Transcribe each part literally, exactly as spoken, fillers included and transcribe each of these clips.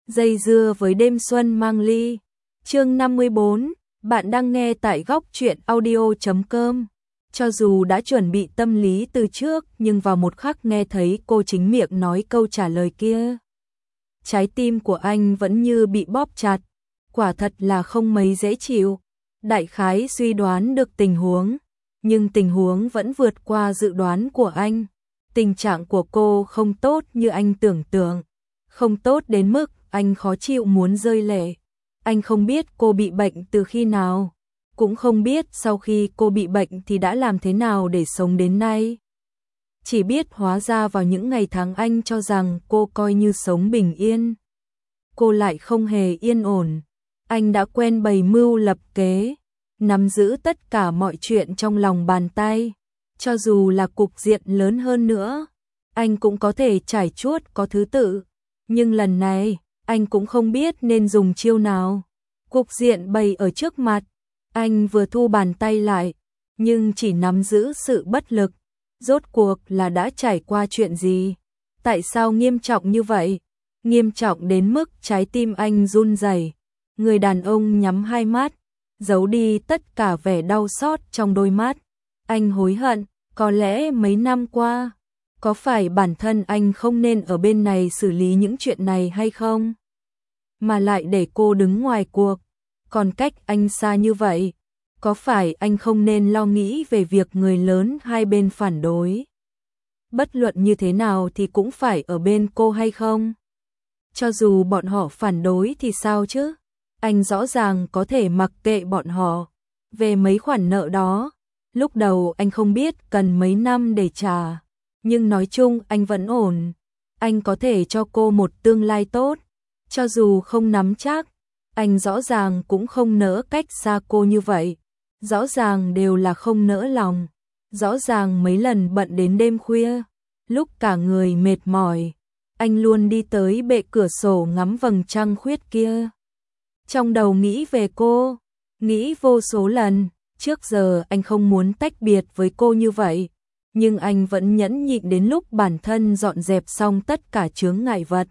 Dây dưa với đêm xuân mang ly. Chương năm mươi bốn, bạn đang nghe tại góc truyện audio chấm com. Cho dù đã chuẩn bị tâm lý từ trước, nhưng vào một khắc nghe thấy cô chính miệng nói câu trả lời kia, trái tim của anh vẫn như bị bóp chặt, quả thật là không mấy dễ chịu. Đại khái suy đoán được tình huống, nhưng tình huống vẫn vượt qua dự đoán của anh. Tình trạng của cô không tốt như anh tưởng tượng, không tốt đến mức anh khó chịu muốn rơi lệ. Anh không biết cô bị bệnh từ khi nào, cũng không biết sau khi cô bị bệnh thì đã làm thế nào để sống đến nay. Chỉ biết hóa ra vào những ngày tháng anh cho rằng cô coi như sống bình yên, cô lại không hề yên ổn. Anh đã quen bày mưu lập kế, nắm giữ tất cả mọi chuyện trong lòng bàn tay. Cho dù là cục diện lớn hơn nữa, anh cũng có thể trải chuốt có thứ tự. Nhưng lần này, anh cũng không biết nên dùng chiêu nào. Cục diện bày ở trước mặt, anh vừa thu bàn tay lại, nhưng chỉ nắm giữ sự bất lực. Rốt cuộc là đã trải qua chuyện gì? Tại sao nghiêm trọng như vậy? Nghiêm trọng đến mức trái tim anh run rẩy. Người đàn ông nhắm hai mắt, giấu đi tất cả vẻ đau xót trong đôi mắt. Anh hối hận, có lẽ mấy năm qua, có phải bản thân anh không nên ở bên này xử lý những chuyện này hay không? Mà lại để cô đứng ngoài cuộc, còn cách anh xa như vậy, có phải anh không nên lo nghĩ về việc người lớn hai bên phản đối? Bất luận như thế nào thì cũng phải ở bên cô hay không? Cho dù bọn họ phản đối thì sao chứ? Anh rõ ràng có thể mặc kệ bọn họ. Về mấy khoản nợ đó, lúc đầu anh không biết cần mấy năm để trả, nhưng nói chung anh vẫn ổn. Anh có thể cho cô một tương lai tốt, cho dù không nắm chắc. Anh rõ ràng cũng không nỡ cách xa cô như vậy. Rõ ràng đều là không nỡ lòng. Rõ ràng mấy lần bận đến đêm khuya, lúc cả người mệt mỏi, anh luôn đi tới bệ cửa sổ ngắm vầng trăng khuyết kia. Trong đầu nghĩ về cô, nghĩ vô số lần. Trước giờ anh không muốn tách biệt với cô như vậy, nhưng anh vẫn nhẫn nhịn đến lúc bản thân dọn dẹp xong tất cả chướng ngại vật.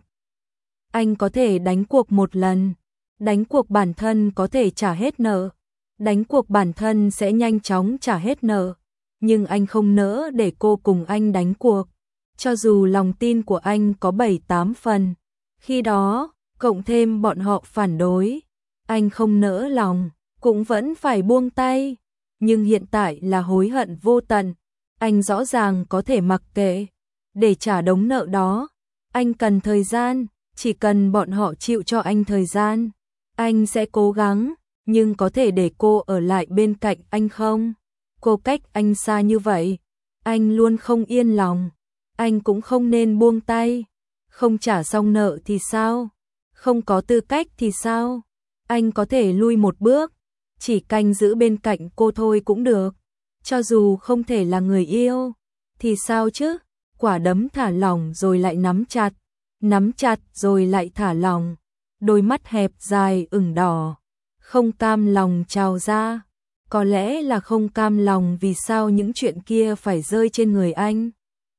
Anh có thể đánh cuộc một lần, đánh cuộc bản thân có thể trả hết nợ, đánh cuộc bản thân sẽ nhanh chóng trả hết nợ, nhưng anh không nỡ để cô cùng anh đánh cuộc. Cho dù lòng tin của anh có bảy tám phần, khi đó, cộng thêm bọn họ phản đối, anh không nỡ lòng, cũng vẫn phải buông tay. Nhưng hiện tại là hối hận vô tận. Anh rõ ràng có thể mặc kệ, để trả đống nợ đó. Anh cần thời gian, chỉ cần bọn họ chịu cho anh thời gian, anh sẽ cố gắng. Nhưng có thể để cô ở lại bên cạnh anh không? Cô cách anh xa như vậy, anh luôn không yên lòng. Anh cũng không nên buông tay. Không trả xong nợ thì sao? Không có tư cách thì sao? Anh có thể lui một bước, chỉ canh giữ bên cạnh cô thôi cũng được. Cho dù không thể là người yêu, thì sao chứ? Quả đấm thả lỏng rồi lại nắm chặt, nắm chặt rồi lại thả lỏng. Đôi mắt hẹp dài ửng đỏ, không cam lòng trào ra. Có lẽ là không cam lòng vì sao những chuyện kia phải rơi trên người anh.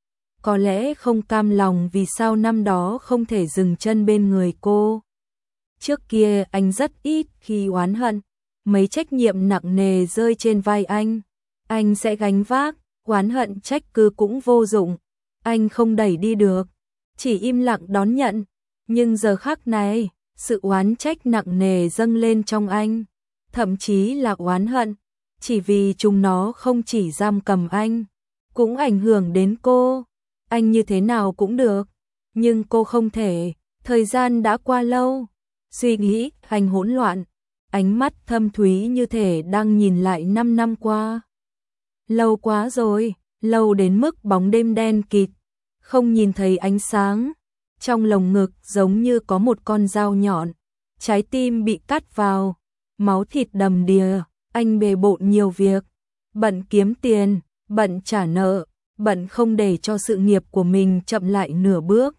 Có lẽ không cam lòng vì sao năm đó không thể dừng chân bên người cô. Trước kia anh rất ít khi oán hận, mấy trách nhiệm nặng nề rơi trên vai anh, anh sẽ gánh vác. Oán hận trách cứ cũng vô dụng, anh không đẩy đi được, chỉ im lặng đón nhận. Nhưng giờ khắc này, sự oán trách nặng nề dâng lên trong anh, thậm chí là oán hận, chỉ vì chúng nó không chỉ giam cầm anh, cũng ảnh hưởng đến cô. Anh như thế nào cũng được, nhưng cô không thể. Thời gian đã qua lâu, suy nghĩ anh hỗn loạn, ánh mắt thâm thúy như thể đang nhìn lại năm năm qua. Lâu quá rồi, lâu đến mức bóng đêm đen kịt, không nhìn thấy ánh sáng. Trong lồng ngực giống như có một con dao nhọn, trái tim bị cắt vào, máu thịt đầm đìa. Anh bề bộn nhiều việc, bận kiếm tiền, bận trả nợ, bận không để cho sự nghiệp của mình chậm lại nửa bước,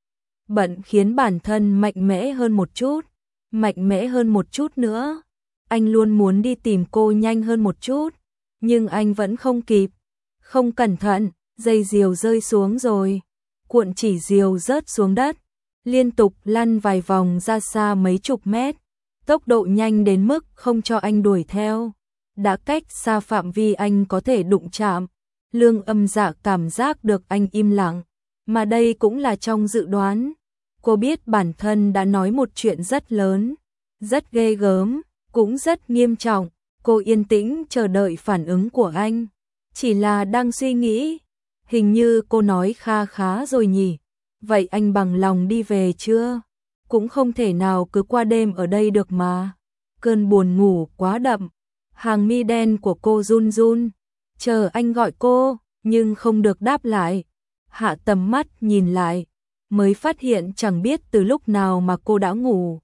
bận khiến bản thân mạnh mẽ hơn một chút, mạnh mẽ hơn một chút nữa. Anh luôn muốn đi tìm cô nhanh hơn một chút, nhưng anh vẫn không kịp. Không cẩn thận, dây diều rơi xuống rồi, cuộn chỉ diều rớt xuống đất. liên tục lăn vài vòng ra xa mấy chục mét, tốc độ nhanh đến mức không cho anh đuổi theo, đã cách xa phạm vi anh có thể đụng chạm. Lương Âm Dạ cảm giác được anh im lặng, mà đây cũng là trong dự đoán. Cô biết bản thân đã nói một chuyện rất lớn, rất ghê gớm, cũng rất nghiêm trọng. Cô yên tĩnh chờ đợi phản ứng của anh, chỉ là đang suy nghĩ, hình như cô nói kha khá rồi nhỉ, vậy anh bằng lòng đi về chưa? Cũng không thể nào cứ qua đêm ở đây được mà. Cơn buồn ngủ quá đậm, hàng mi đen của cô run run, chờ anh gọi cô, nhưng không được đáp lại. Hạ tầm mắt nhìn lại, mới phát hiện chẳng biết từ lúc nào mà cô đã ngủ.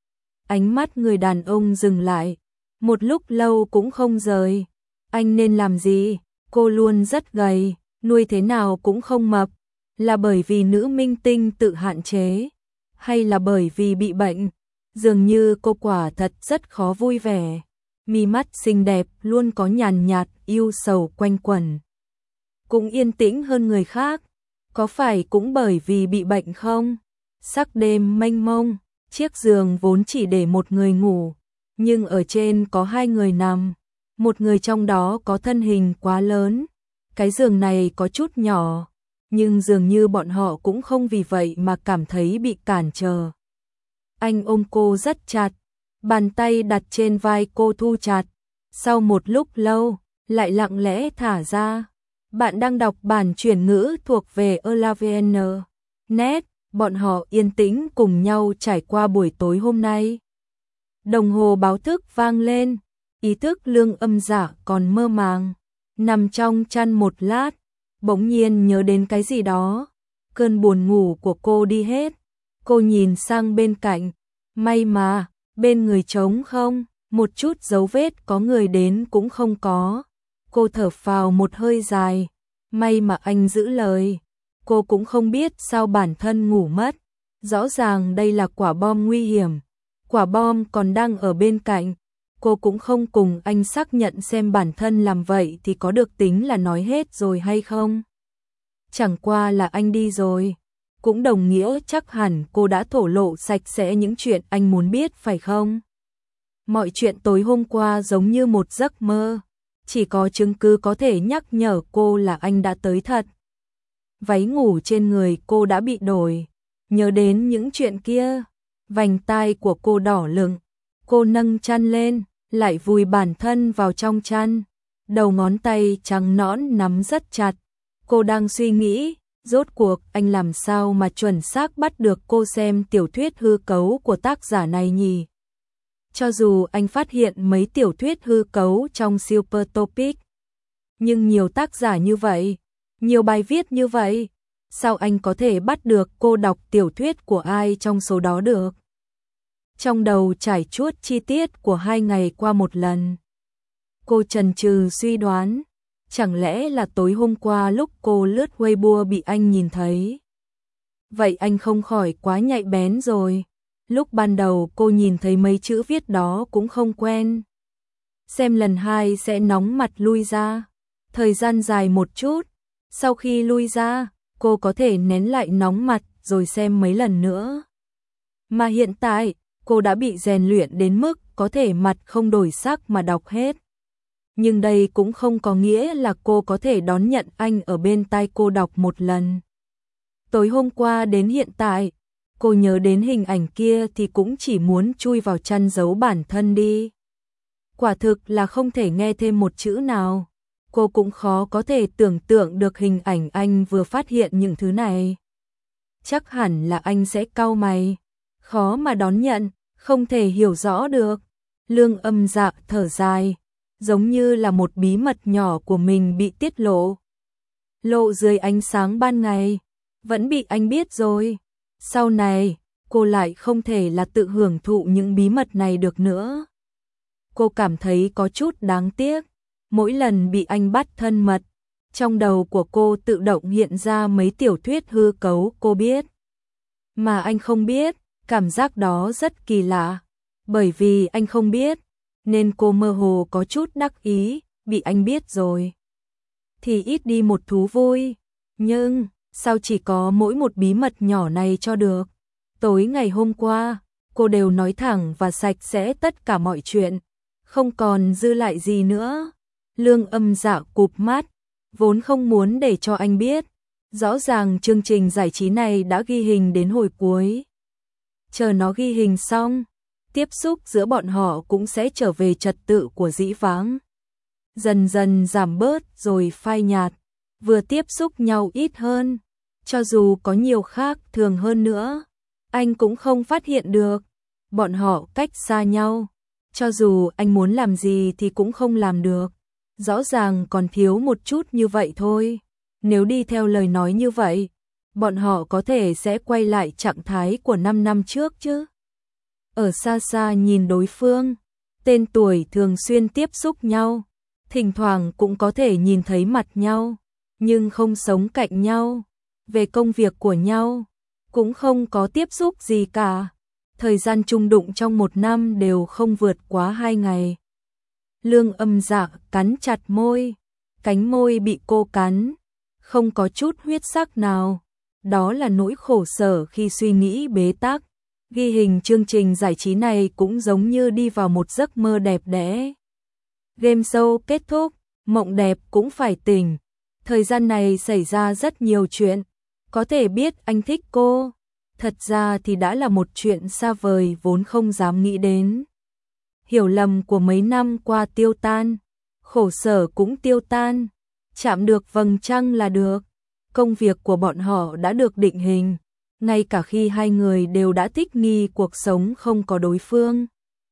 Ánh mắt người đàn ông dừng lại, một lúc lâu cũng không rời. Anh nên làm gì? Cô luôn rất gầy, nuôi thế nào cũng không mập. Là bởi vì nữ minh tinh tự hạn chế, hay là bởi vì bị bệnh? Dường như cô quả thật rất khó vui vẻ. Mi mắt xinh đẹp luôn có nhàn nhạt yêu sầu quanh quẩn, cũng yên tĩnh hơn người khác. Có phải cũng bởi vì bị bệnh không? Sắc đêm mênh mông, chiếc giường vốn chỉ để một người ngủ, nhưng ở trên có hai người nằm. Một người trong đó có thân hình quá lớn, cái giường này có chút nhỏ, nhưng dường như bọn họ cũng không vì vậy mà cảm thấy bị cản trở. Anh ôm cô rất chặt, bàn tay đặt trên vai cô thu chặt. Sau một lúc lâu, lại lặng lẽ thả ra. Bạn đang đọc bản chuyển ngữ thuộc về Elavn net. Bọn họ yên tĩnh cùng nhau trải qua buổi tối hôm nay. Đồng hồ báo thức vang lên, ý thức Lương Âm Dạ còn mơ màng, nằm trong chăn một lát, bỗng nhiên nhớ đến cái gì đó. Cơn buồn ngủ của cô đi hết. Cô nhìn sang bên cạnh, may mà, bên người trống không, một chút dấu vết có người đến cũng không có. Cô thở phào một hơi dài, may mà anh giữ lời. Cô cũng không biết sao bản thân ngủ mất. Rõ ràng đây là quả bom nguy hiểm, quả bom còn đang ở bên cạnh. Cô cũng không cùng anh xác nhận xem bản thân làm vậy thì có được tính là nói hết rồi hay không. Chẳng qua là anh đi rồi, cũng đồng nghĩa chắc hẳn cô đã thổ lộ sạch sẽ những chuyện anh muốn biết phải không? Mọi chuyện tối hôm qua giống như một giấc mơ, chỉ có chứng cứ có thể nhắc nhở cô là anh đã tới thật. Váy ngủ trên người cô đã bị đổi, nhớ đến những chuyện kia, vành tai của cô đỏ lựng. Cô nâng chăn lên, lại vùi bản thân vào trong chăn, đầu ngón tay trắng nõn nắm rất chặt. Cô đang suy nghĩ, rốt cuộc anh làm sao mà chuẩn xác bắt được cô xem tiểu thuyết hư cấu của tác giả này nhỉ? Cho dù anh phát hiện mấy tiểu thuyết hư cấu trong Super Topic, nhưng nhiều tác giả như vậy, nhiều bài viết như vậy, sao anh có thể bắt được cô đọc tiểu thuyết của ai trong số đó được? Trong đầu trải chuốt chi tiết của hai ngày qua một lần. Cô chần chừ suy đoán, chẳng lẽ là tối hôm qua lúc cô lướt Weibo bị anh nhìn thấy? Vậy anh không khỏi quá nhạy bén rồi. Lúc ban đầu cô nhìn thấy mấy chữ viết đó cũng không quen. Xem lần hai sẽ nóng mặt lui ra. Thời gian dài một chút, sau khi lui ra, cô có thể nén lại nóng mặt rồi xem mấy lần nữa. Mà hiện tại, cô đã bị rèn luyện đến mức có thể mặt không đổi sắc mà đọc hết. Nhưng đây cũng không có nghĩa là cô có thể đón nhận anh ở bên tai cô đọc một lần. Tối hôm qua đến hiện tại, cô nhớ đến hình ảnh kia thì cũng chỉ muốn chui vào chăn giấu bản thân đi. Quả thực là không thể nghe thêm một chữ nào. Cô cũng khó có thể tưởng tượng được hình ảnh anh vừa phát hiện những thứ này. Chắc hẳn là anh sẽ cau mày, khó mà đón nhận, không thể hiểu rõ được. Lương Âm Dạ thở dài, giống như là một bí mật nhỏ của mình bị tiết lộ. Lộ dưới ánh sáng ban ngày, vẫn bị anh biết rồi. Sau này, cô lại không thể là tự hưởng thụ những bí mật này được nữa. Cô cảm thấy có chút đáng tiếc. Mỗi lần bị anh bắt thân mật, trong đầu của cô tự động hiện ra mấy tiểu thuyết hư cấu cô biết. Mà anh không biết, cảm giác đó rất kỳ lạ. Bởi vì anh không biết, nên cô mơ hồ có chút đắc ý, bị anh biết rồi thì ít đi một thú vui. Nhưng, sao chỉ có mỗi một bí mật nhỏ này cho được? Tối ngày hôm qua, cô đều nói thẳng và sạch sẽ tất cả mọi chuyện, không còn dư lại gì nữa. Lương Âm Dạ cụp mắt, vốn không muốn để cho anh biết. Rõ ràng chương trình giải trí này đã ghi hình đến hồi cuối. Chờ nó ghi hình xong, tiếp xúc giữa bọn họ cũng sẽ trở về trật tự của dĩ vãng. Dần dần giảm bớt rồi phai nhạt, vừa tiếp xúc nhau ít hơn. Cho dù có nhiều khác thường hơn nữa, anh cũng không phát hiện được. Bọn họ cách xa nhau, cho dù anh muốn làm gì thì cũng không làm được. Rõ ràng còn thiếu một chút như vậy thôi. Nếu đi theo lời nói như vậy, bọn họ có thể sẽ quay lại trạng thái của năm năm trước chứ. Ở xa xa nhìn đối phương, tên tuổi thường xuyên tiếp xúc nhau, thỉnh thoảng cũng có thể nhìn thấy mặt nhau, nhưng không sống cạnh nhau. Về công việc của nhau, cũng không có tiếp xúc gì cả. Thời gian chung đụng trong một năm đều không vượt quá hai ngày. Lương Âm Dạ cắn chặt môi, cánh môi bị cô cắn, không có chút huyết sắc nào. Đó là nỗi khổ sở khi suy nghĩ bế tắc. Ghi hình chương trình giải trí này cũng giống như đi vào một giấc mơ đẹp đẽ. Game show kết thúc, mộng đẹp cũng phải tỉnh. Thời gian này xảy ra rất nhiều chuyện. Có thể biết anh thích cô, thật ra thì đã là một chuyện xa vời vốn không dám nghĩ đến. Hiểu lầm của mấy năm qua tiêu tan, khổ sở cũng tiêu tan, chạm được vầng trăng là được. Công việc của bọn họ đã được định hình, ngay cả khi hai người đều đã thích nghi cuộc sống không có đối phương.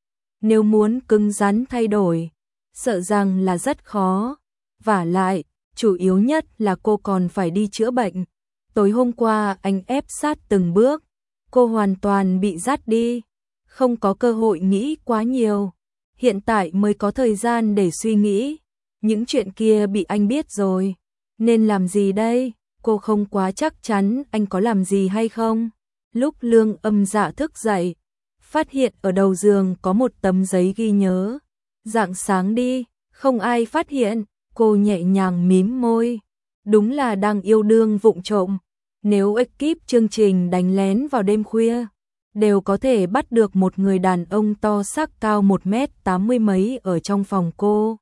Nếu muốn cứng rắn thay đổi, sợ rằng là rất khó. Vả lại, chủ yếu nhất là cô còn phải đi chữa bệnh. Tối hôm qua anh ép sát từng bước, cô hoàn toàn bị dắt đi, không có cơ hội nghĩ quá nhiều. Hiện tại mới có thời gian để suy nghĩ, những chuyện kia bị anh biết rồi. Nên làm gì đây? Cô không quá chắc chắn anh có làm gì hay không. Lúc Lương Âm Dạ thức dậy, phát hiện ở đầu giường có một tấm giấy ghi nhớ. Rạng sáng đi, không ai phát hiện, cô nhẹ nhàng mím môi. Đúng là đang yêu đương vụng trộm. Nếu ekip chương trình đánh lén vào đêm khuya, đều có thể bắt được một người đàn ông to xác cao một mét tám mươi mấy ở trong phòng cô.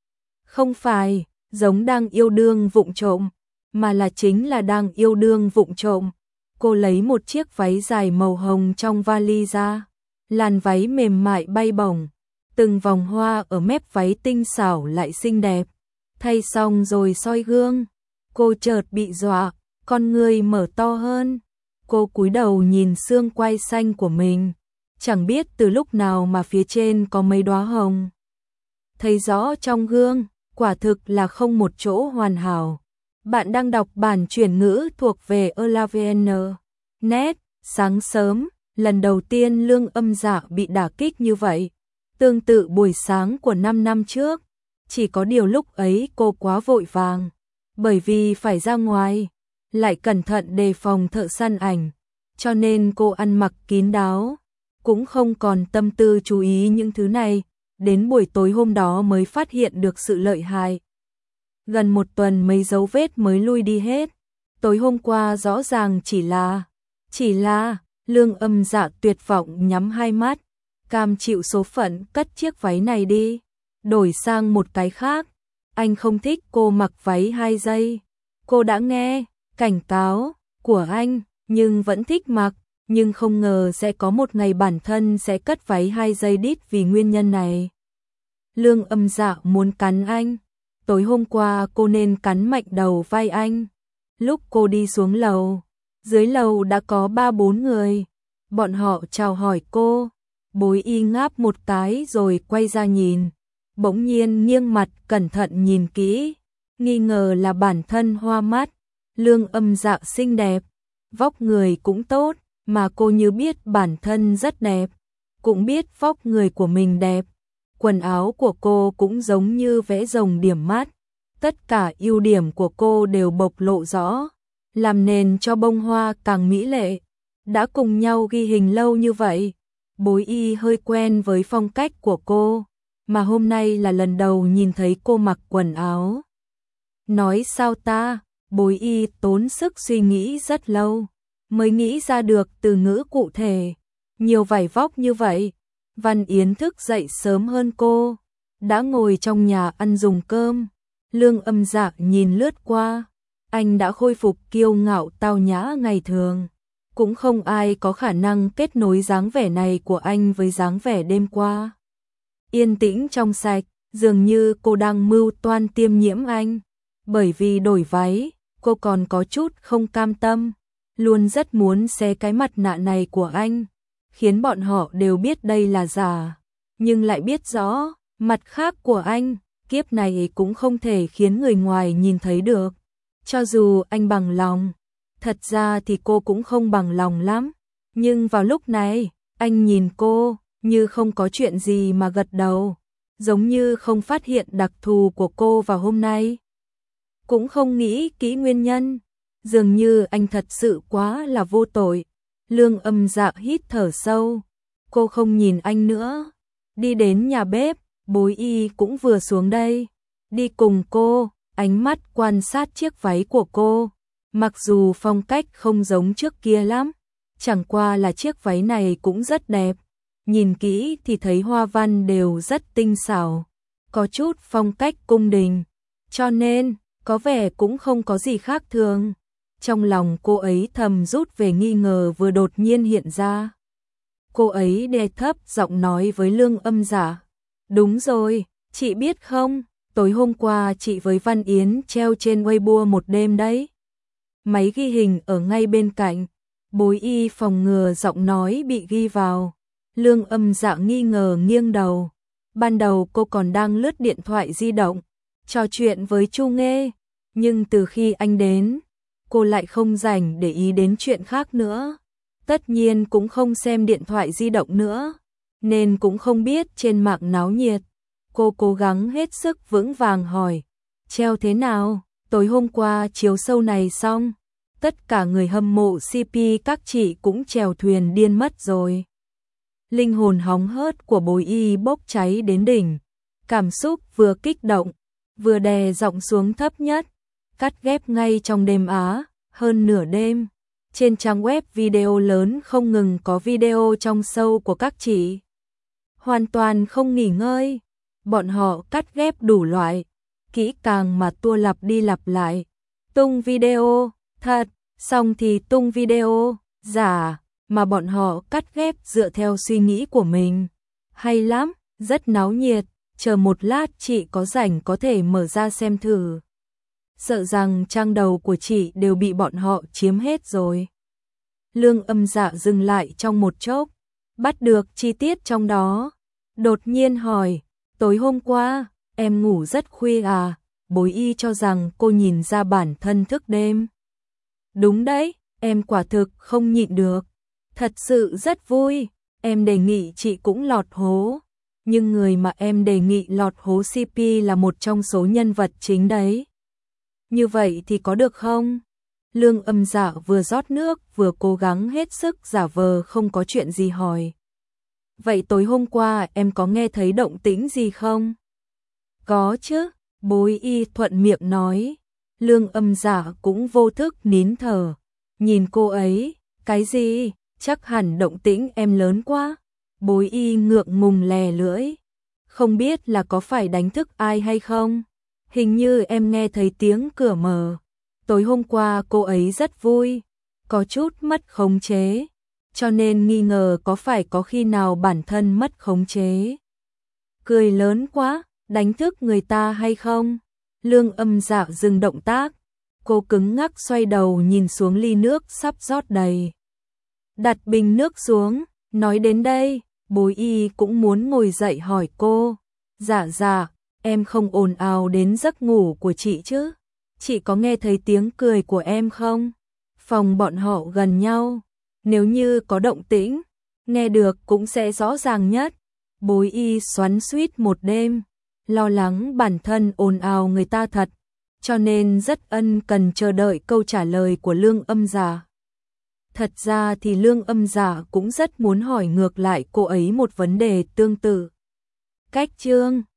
Không phải giống đang yêu đương vụng trộm, mà là chính là đang yêu đương vụng trộm. Cô lấy một chiếc váy dài màu hồng trong vali ra, làn váy mềm mại bay bổng, từng vòng hoa ở mép váy tinh xảo lại xinh đẹp. Thay xong rồi soi gương, cô chợt bị dọa, con người mở to hơn. Cô cúi đầu nhìn xương quai xanh của mình, chẳng biết từ lúc nào mà phía trên có mấy đóa hồng. Thấy rõ trong gương, quả thực là không một chỗ hoàn hảo. Bạn đang đọc bản chuyển ngữ thuộc về Elavn. Net, sáng sớm, lần đầu tiên Lương Âm Dạ bị đả kích như vậy. Tương tự buổi sáng của năm năm trước, chỉ có điều lúc ấy cô quá vội vàng, bởi vì phải ra ngoài, lại cẩn thận đề phòng thợ săn ảnh, cho nên cô ăn mặc kín đáo, cũng không còn tâm tư chú ý những thứ này. Đến buổi tối hôm đó mới phát hiện được sự lợi hại. Gần một tuần mấy dấu vết mới lui đi hết. Tối hôm qua rõ ràng chỉ là, chỉ là, Lương Âm Dạ tuyệt vọng nhắm hai mắt, cam chịu số phận cất chiếc váy này đi, đổi sang một cái khác. Anh không thích cô mặc váy hai giây. Cô đã nghe cảnh cáo của anh, nhưng vẫn thích mặc, nhưng không ngờ sẽ có một ngày bản thân sẽ cất váy hai giây đít vì nguyên nhân này. Lương Âm Dạ muốn cắn anh. Tối hôm qua cô nên cắn mạnh đầu vai anh. Lúc cô đi xuống lầu, dưới lầu đã có ba bốn người. Bọn họ chào hỏi cô. Bối y ngáp một cái rồi quay ra nhìn. Bỗng nhiên nghiêng mặt cẩn thận nhìn kỹ, nghi ngờ là bản thân hoa mắt. Lương Âm Dạ xinh đẹp, vóc người cũng tốt, mà cô như biết bản thân rất đẹp, cũng biết vóc người của mình đẹp. Quần áo của cô cũng giống như vẽ rồng điểm mắt, tất cả ưu điểm của cô đều bộc lộ rõ, làm nền cho bông hoa càng mỹ lệ. Đã cùng nhau ghi hình lâu như vậy, Bối y hơi quen với phong cách của cô, mà hôm nay là lần đầu nhìn thấy cô mặc quần áo. Nói sao ta? Bối y tốn sức suy nghĩ rất lâu, mới nghĩ ra được từ ngữ cụ thể. Nhiều vải vóc như vậy. Văn Yến thức dậy sớm hơn cô, đã ngồi trong nhà ăn dùng cơm. Lương Âm Dạ nhìn lướt qua, anh đã khôi phục kiêu ngạo tao nhã ngày thường. Cũng không ai có khả năng kết nối dáng vẻ này của anh với dáng vẻ đêm qua. Yên tĩnh trong sạch, dường như cô đang mưu toan tiêm nhiễm anh. Bởi vì đổi váy, cô còn có chút không cam tâm, luôn rất muốn xé cái mặt nạ này của anh, khiến bọn họ đều biết đây là giả, nhưng lại biết rõ, mặt khác của anh, kiếp này cũng không thể khiến người ngoài nhìn thấy được. Cho dù anh bằng lòng, thật ra thì cô cũng không bằng lòng lắm, nhưng vào lúc này, anh nhìn cô, như không có chuyện gì mà gật đầu, giống như không phát hiện đặc thù của cô vào hôm nay. Cũng không nghĩ kỹ nguyên nhân, dường như anh thật sự quá là vô tội. Lương Âm Dạ hít thở sâu, cô không nhìn anh nữa, đi đến nhà bếp, Bối Y cũng vừa xuống đây, đi cùng cô, ánh mắt quan sát chiếc váy của cô, mặc dù phong cách không giống trước kia lắm, chẳng qua là chiếc váy này cũng rất đẹp, nhìn kỹ thì thấy hoa văn đều rất tinh xảo, có chút phong cách cung đình, cho nên có vẻ cũng không có gì khác thường. Trong lòng cô ấy thầm rút về nghi ngờ vừa đột nhiên hiện ra. Cô ấy đè thấp giọng nói với Lương Âm Dạ. Đúng rồi, chị biết không, tối hôm qua chị với Văn Yến treo trên Weibo một đêm đấy. Máy ghi hình ở ngay bên cạnh, Bối Y phòng ngừa giọng nói bị ghi vào. Lương Âm Dạ nghi ngờ nghiêng đầu. Ban đầu cô còn đang lướt điện thoại di động, trò chuyện với Chu Nghê, nhưng từ khi anh đến, cô lại không rảnh để ý đến chuyện khác nữa. Tất nhiên cũng không xem điện thoại di động nữa, nên cũng không biết trên mạng náo nhiệt. Cô cố gắng hết sức vững vàng hỏi, treo thế nào, tối hôm qua chiếu show này xong, tất cả người hâm mộ xê pê các chị cũng chèo thuyền điên mất rồi. Linh hồn hóng hớt của Bối Y bốc cháy đến đỉnh, cảm xúc vừa kích động, vừa đè giọng xuống thấp nhất, cắt ghép ngay trong đêm Á, hơn nửa đêm. Trên trang web video lớn không ngừng có video trong show của các chị. Hoàn toàn không nghỉ ngơi, bọn họ cắt ghép đủ loại, kỹ càng mà tua lặp đi lặp lại. Tung video, thật, xong thì tung video, giả, mà bọn họ cắt ghép dựa theo suy nghĩ của mình. Hay lắm, rất náo nhiệt, chờ một lát chị có rảnh có thể mở ra xem thử. Sợ rằng trang đầu của chị đều bị bọn họ chiếm hết rồi. Lương Âm Dạ dừng lại trong một chốc, bắt được chi tiết trong đó. Đột nhiên hỏi, tối hôm qua, em ngủ rất khuya à? Bối Y cho rằng cô nhìn ra bản thân thức đêm. Đúng đấy, em quả thực không nhịn được. Thật sự rất vui, em đề nghị chị cũng lọt hố. Nhưng người mà em đề nghị lọt hố xê pê là một trong số nhân vật chính đấy. Như vậy thì có được không? Lương Âm Dạ vừa rót nước vừa cố gắng hết sức giả vờ không có chuyện gì hỏi. Vậy tối hôm qua em có nghe thấy động tĩnh gì không? Có chứ, Bối Y thuận miệng nói. Lương Âm Dạ cũng vô thức nín thở. Nhìn cô ấy, cái gì? Chắc hẳn động tĩnh em lớn quá. Bối Y ngượng ngùng lè lưỡi. Không biết là có phải đánh thức ai hay không? Hình như em nghe thấy tiếng cửa mở. Tối hôm qua cô ấy rất vui, có chút mất khống chế, cho nên nghi ngờ có phải có khi nào bản thân mất khống chế. Cười lớn quá, đánh thức người ta hay không? Lương Âm Dạ dừng động tác, cô cứng ngắc xoay đầu nhìn xuống ly nước sắp rót đầy. Đặt bình nước xuống, nói đến đây, Bối Y cũng muốn ngồi dậy hỏi cô. Dạ dạ, em không ồn ào đến giấc ngủ của chị chứ? Chị có nghe thấy tiếng cười của em không? Phòng bọn họ gần nhau, nếu như có động tĩnh, nghe được cũng sẽ rõ ràng nhất. Bối Y xoắn xuýt một đêm, lo lắng bản thân ồn ào người ta thật, cho nên rất ân cần chờ đợi câu trả lời của Lương Âm Dạ. Thật ra thì Lương Âm Dạ cũng rất muốn hỏi ngược lại cô ấy một vấn đề tương tự. Cách chương